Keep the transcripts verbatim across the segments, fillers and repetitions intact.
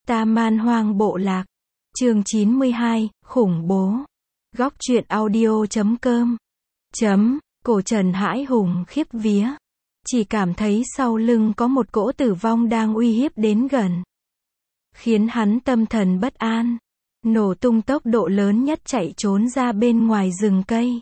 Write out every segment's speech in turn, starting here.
Ta Man Hoang Bộ Lạc. Chương chín mươi hai, khủng bố. Góc truyện audio chấm com. Chấm, cổ Trần hãi hùng khiếp vía. Chỉ cảm thấy sau lưng có một cỗ tử vong đang uy hiếp đến gần. Khiến hắn tâm thần bất an. Nổ tung tốc độ lớn nhất chạy trốn ra bên ngoài rừng cây.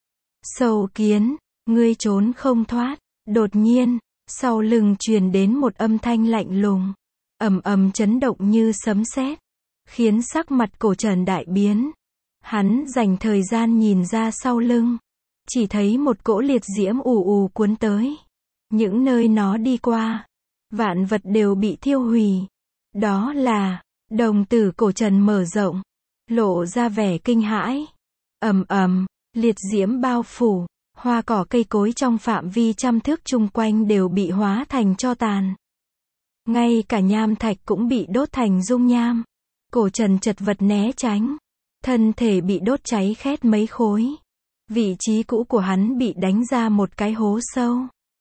Sâu kiến, ngươi trốn không thoát. Đột nhiên, sau lưng truyền đến một âm thanh lạnh lùng. Ầm ầm chấn động như sấm sét, khiến sắc mặt cổ Trần đại biến. Hắn dành thời gian nhìn ra sau lưng, chỉ thấy một cỗ liệt diễm ù ù cuốn tới. Những nơi nó đi qua, vạn vật đều bị thiêu hủy. Đó là, đồng tử cổ Trần mở rộng, lộ ra vẻ kinh hãi. Ầm ầm, liệt diễm bao phủ, hoa cỏ cây cối trong phạm vi trăm thước chung quanh đều bị hóa thành tro tàn. Ngay cả nham thạch cũng bị đốt thành dung nham. Cổ Trần chật vật né tránh. Thân thể bị đốt cháy khét mấy khối. Vị trí cũ của hắn bị đánh ra một cái hố sâu.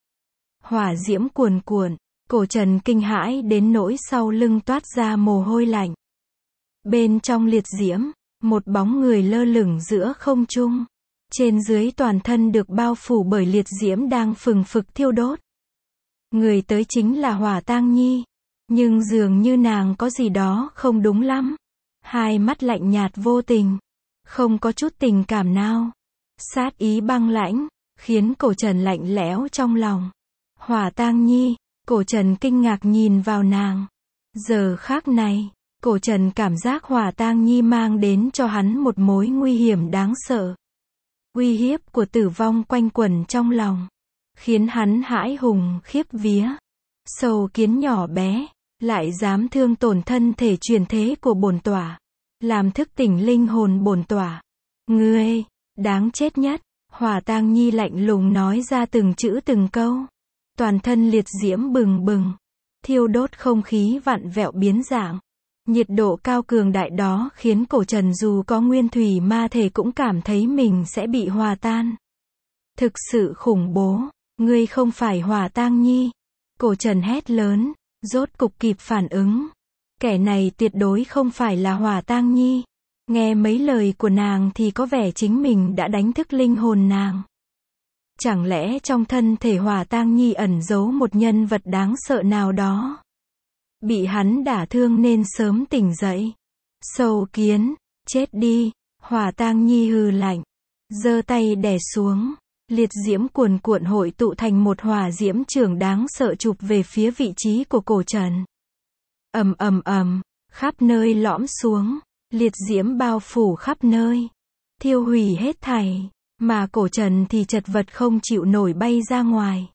Hỏa diễm cuồn cuộn. Cổ Trần kinh hãi đến nỗi sau lưng toát ra mồ hôi lạnh. Bên trong liệt diễm, một bóng người lơ lửng giữa không trung. Trên dưới toàn thân được bao phủ bởi liệt diễm đang phừng phực thiêu đốt. Người tới chính là Hỏa Tang Nhi. Nhưng dường như nàng có gì đó không đúng lắm. Hai mắt lạnh nhạt vô tình. Không có chút tình cảm nào. Sát ý băng lãnh, khiến cổ Trần lạnh lẽo trong lòng. Hỏa Tang Nhi, cổ Trần kinh ngạc nhìn vào nàng. Giờ khắc này, cổ Trần cảm giác Hỏa Tang Nhi mang đến cho hắn một mối nguy hiểm đáng sợ. Uy hiếp của tử vong quanh quẩn trong lòng. Khiến hắn hãi hùng khiếp vía. Sâu kiến nhỏ bé, lại dám thương tổn thân thể truyền thế của bổn tọa. Làm thức tỉnh linh hồn bổn tọa. Ngươi, đáng chết nhất. Hỏa Tang Nhi lạnh lùng nói ra từng chữ từng câu. Toàn thân liệt diễm bừng bừng. Thiêu đốt không khí vặn vẹo biến dạng. Nhiệt độ cao cường đại đó khiến cổ Trần dù có nguyên thủy ma thể cũng cảm thấy mình sẽ bị hòa tan. Thực sự khủng bố. Ngươi không phải Hỏa Tang Nhi. Cổ Trần hét lớn, rốt cục kịp phản ứng. Kẻ này tuyệt đối không phải là Hỏa Tang Nhi. Nghe mấy lời của nàng thì có vẻ chính mình đã đánh thức linh hồn nàng. Chẳng lẽ trong thân thể Hỏa Tang Nhi ẩn giấu một nhân vật đáng sợ nào đó? Bị hắn đả thương nên sớm tỉnh dậy. Sâu kiến, chết đi. Hỏa Tang Nhi hừ lạnh, giơ tay đè xuống. Liệt diễm cuồn cuộn hội tụ thành một hỏa diễm trường đáng sợ chụp về phía vị trí của cổ Trần. Ầm ầm ầm, khắp nơi lõm xuống, liệt diễm bao phủ khắp nơi, thiêu hủy hết thảy, mà cổ Trần thì chật vật không chịu nổi bay ra ngoài.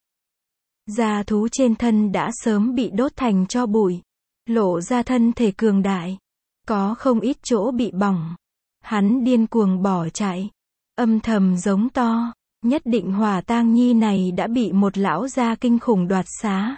Da thú trên thân đã sớm bị đốt thành tro bụi, lộ ra thân thể cường đại, có không ít chỗ bị bỏng. Hắn điên cuồng bỏ chạy, âm thầm giống to. Nhất định Hỏa Tang Nhi này đã bị một lão gia kinh khủng đoạt xá.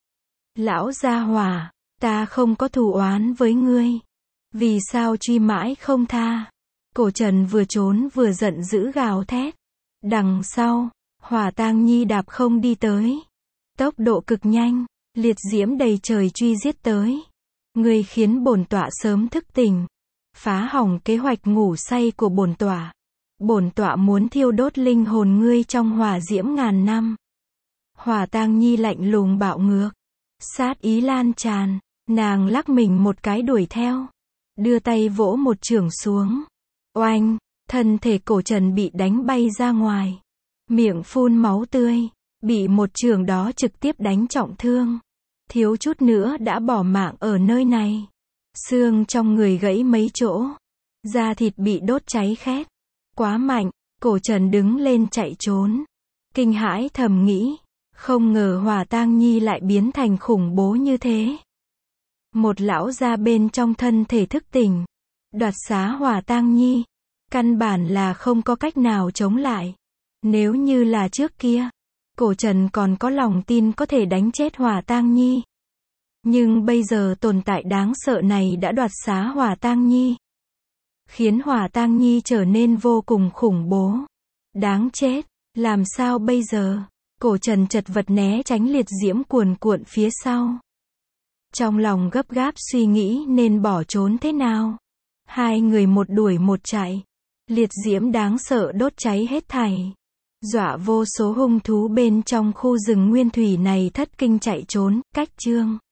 Lão gia Hỏa, ta không có thù oán với ngươi. Vì sao truy mãi không tha? Cổ Trần vừa trốn vừa giận dữ gào thét. Đằng sau, Hỏa Tang Nhi đạp không đi tới. Tốc độ cực nhanh, liệt diễm đầy trời truy giết tới. Ngươi khiến bổn tọa sớm thức tỉnh. Phá hỏng kế hoạch ngủ say của bổn tọa. Bổn tọa muốn thiêu đốt linh hồn ngươi trong hỏa diễm ngàn năm. Hỏa Tang Nhi lạnh lùng bạo ngược. Sát ý lan tràn. Nàng lắc mình một cái đuổi theo. Đưa tay vỗ một chưởng xuống. Oanh, thân thể cổ Trần bị đánh bay ra ngoài. Miệng phun máu tươi. Bị một chưởng đó trực tiếp đánh trọng thương. Thiếu chút nữa đã bỏ mạng ở nơi này. Xương trong người gãy mấy chỗ. Da thịt bị đốt cháy khét. Quá mạnh, cổ Trần đứng lên chạy trốn. Kinh hãi thầm nghĩ, không ngờ Hỏa Tang Nhi lại biến thành khủng bố như thế. Một lão gia bên trong thân thể thức tỉnh, đoạt xá Hỏa Tang Nhi, căn bản là không có cách nào chống lại. Nếu như là trước kia, cổ Trần còn có lòng tin có thể đánh chết Hỏa Tang Nhi. Nhưng bây giờ tồn tại đáng sợ này đã đoạt xá Hỏa Tang Nhi. Khiến Hỏa Tang Nhi trở nên vô cùng khủng bố. Đáng chết, làm sao bây giờ? Cổ Trần chật vật né tránh liệt diễm cuồn cuộn phía sau. Trong lòng gấp gáp suy nghĩ nên bỏ trốn thế nào. Hai người một đuổi một chạy. Liệt diễm đáng sợ đốt cháy hết thảy. Dọa vô số hung thú bên trong khu rừng nguyên thủy này thất kinh chạy trốn, cách chương.